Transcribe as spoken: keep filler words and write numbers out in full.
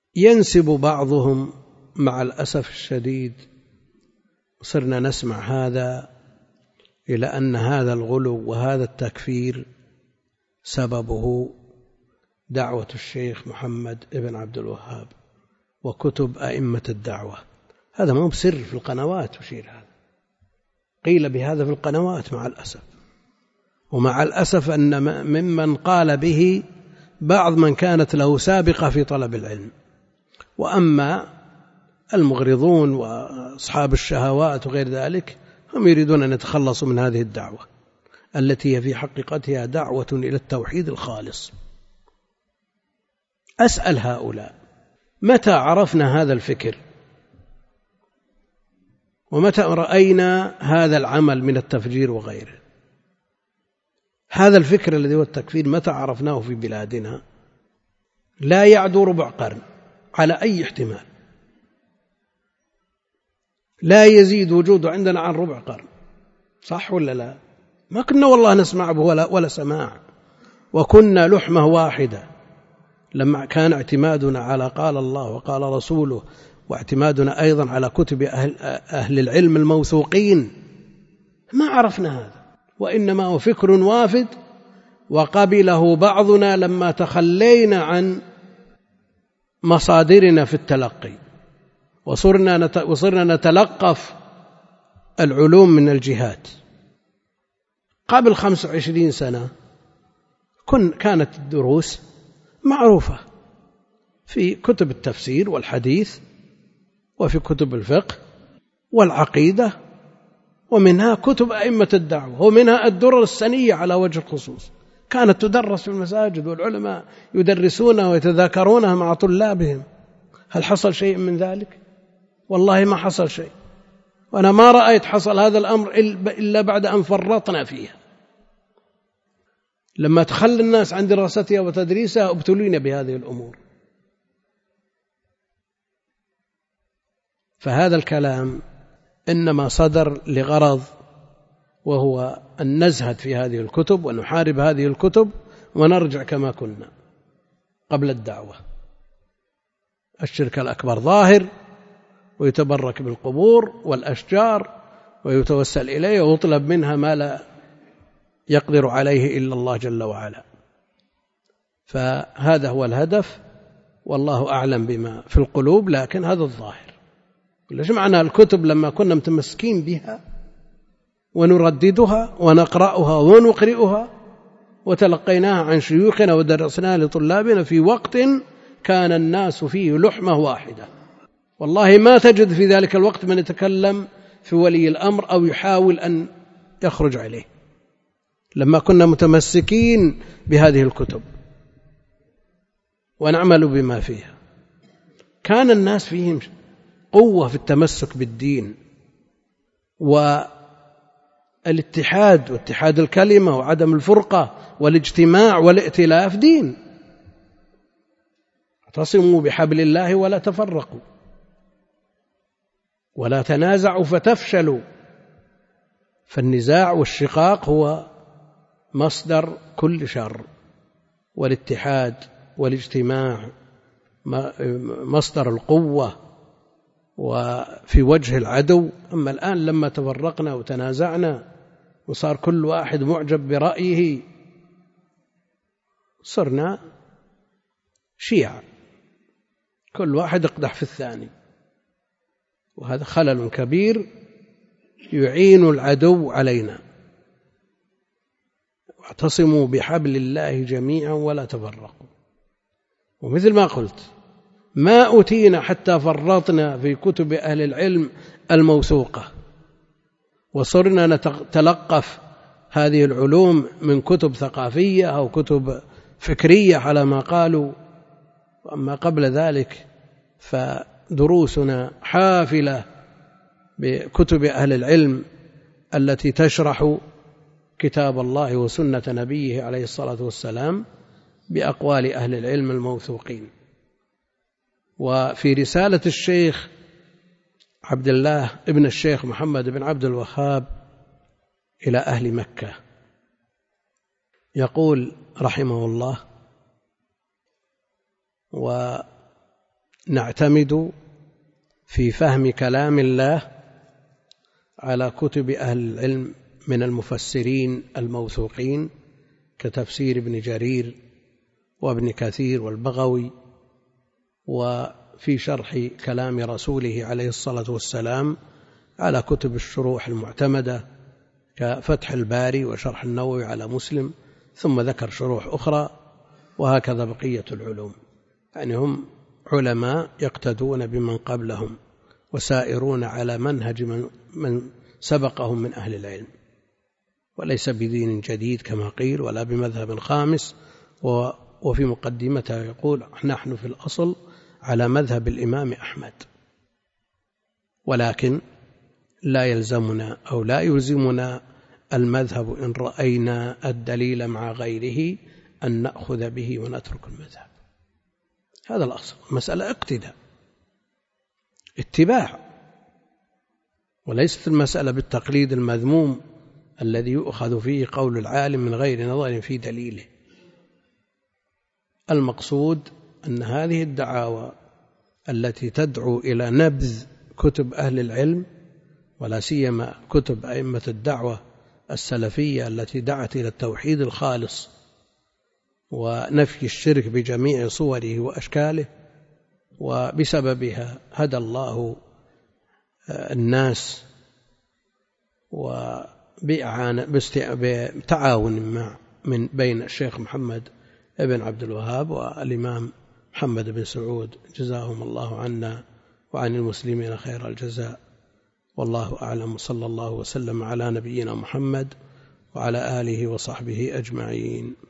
ينسب بعضهم مع الأسف الشديد، صرنا نسمع هذا، إلى أن هذا الغلو وهذا التكفير سببه دعوة الشيخ محمد بن عبد الوهاب وكتب أئمة الدعوة. هذا ما هو بسر في القنوات، وشير هذا قيل بهذا في القنوات مع الأسف. ومع الأسف أن ممن قال به بعض من كانت له سابقة في طلب العلم. وأما المغرضون وأصحاب الشهوات وغير ذلك هم يريدون أن يتخلصوا من هذه الدعوة التي هي في حقيقتها دعوة إلى التوحيد الخالص. أسأل هؤلاء: متى عرفنا هذا الفكر؟ ومتى رأينا هذا العمل من التفجير وغيره؟ هذا الفكر الذي هو التكفير متى عرفناه في بلادنا؟ لا يعدو ربع قرن على أي احتمال، لا يزيد وجوده عندنا عن ربع قرن، صح ولا لا؟ ما كنا والله نسمع به ولا, ولا سماع، وكنا لحمة واحدة لما كان اعتمادنا على قال الله وقال رسوله، واعتمادنا أيضا على كتب أهل, أهل العلم الموثوقين. ما عرفنا هذا، وإنما هو فكر وافد وقبله بعضنا لما تخلينا عن مصادرنا في التلقي، وصرنا وصرنا نتلقف العلوم من الجهات. قبل خمس وعشرين سنة كن كانت الدروس معروفة في كتب التفسير والحديث وفي كتب الفقه والعقيدة، ومنها كتب أئمة الدعوة، ومنها الدرر السنية على وجه الخصوص، كانت تدرس في المساجد والعلماء يدرسونها ويتذاكرونها مع طلابهم. هل حصل شيء من ذلك؟ والله ما حصل شيء، وأنا ما رأيت حصل هذا الأمر إلا بعد أن فرطنا فيها. لما تخلى الناس عن دراستها وتدريسها ابتلينا بهذه الأمور. فهذا الكلام إنما صدر لغرض، وهو أن نزهد في هذه الكتب ونحارب هذه الكتب ونرجع كما كنا قبل الدعوة. الشرك الأكبر ظاهر، ويتبرك بالقبور والأشجار ويتوسل إليه ويطلب منها ما لا يقدر عليه إلا الله جل وعلا. فهذا هو الهدف، والله أعلم بما في القلوب، لكن هذا الظاهر. ليش معنى الكتب لما كنا متمسكين بها ونرددها ونقرأها ونقرئها وتلقيناها عن شيوخنا ودرسناها لطلابنا في وقت كان الناس فيه لحمة واحدة، والله ما تجد في ذلك الوقت من يتكلم في ولي الأمر أو يحاول أن يخرج عليه، لما كنا متمسكين بهذه الكتب ونعمل بما فيها. كان الناس فيهم قوة في التمسك بالدين والاتحاد واتحاد الكلمة وعدم الفرقة والاجتماع والائتلاف دين. اعتصموا بحبل الله ولا تفرقوا ولا تنازعوا فتفشلوا. فالنزاع والشقاق هو مصدر كل شر، والاتحاد والاجتماع مصدر القوة وفي وجه العدو. أما الآن لما تفرقنا وتنازعنا وصار كل واحد معجب برأيه، صرنا شيعة، كل واحد يقدح في الثاني، وهذا خلل كبير يعين العدو علينا. واعتصموا بحبل الله جميعا ولا تفرقوا. ومثل ما قلت، ما أوتينا حتى فرطنا في كتب أهل العلم الموثوقة، وصرنا نتلقف هذه العلوم من كتب ثقافية أو كتب فكرية على ما قالوا. وأما قبل ذلك فدروسنا حافلة بكتب أهل العلم التي تشرح كتاب الله وسنة نبيه عليه الصلاة والسلام بأقوال أهل العلم الموثوقين. وفي رسالة الشيخ عبد الله ابن الشيخ محمد بن عبد الوهاب إلى أهل مكة يقول رحمه الله: نعتمد في فهم كلام الله على كتب أهل العلم من المفسرين الموثوقين كتفسير ابن جرير وابن كثير والبغوي، وفي شرح كلام رسوله عليه الصلاة والسلام على كتب الشروح المعتمدة كفتح الباري وشرح النووي على مسلم، ثم ذكر شروح أخرى، وهكذا بقية العلوم. يعني هم علماء يقتدون بمن قبلهم وسائرون على منهج من, من سبقهم من أهل العلم، وليس بدين جديد كما قيل ولا بمذهب خامس. وفي مقدمتها يقول نحن في الأصل على مذهب الإمام أحمد، ولكن لا يلزمنا أو لا يلزمنا المذهب إن رأينا الدليل مع غيره أن نأخذ به ونترك المذهب. هذا الأصل، مسألة اقتداء اتباع، وليست المسألة بالتقليد المذموم الذي يؤخذ فيه قول العالم من غير نظر في دليله. المقصود أن هذه الدعاوى التي تدعو إلى نبذ كتب أهل العلم، ولا سيما كتب أئمة الدعوة السلفية التي دعت إلى التوحيد الخالص ونفي الشرك بجميع صوره وأشكاله، وبسببها هدى الله الناس وبتعاون من بين الشيخ محمد بن عبد الوهاب والإمام محمد بن سعود، جزاهم الله عنا وعن المسلمين خير الجزاء. والله أعلم، صلى الله وسلم على نبينا محمد وعلى آله وصحبه أجمعين.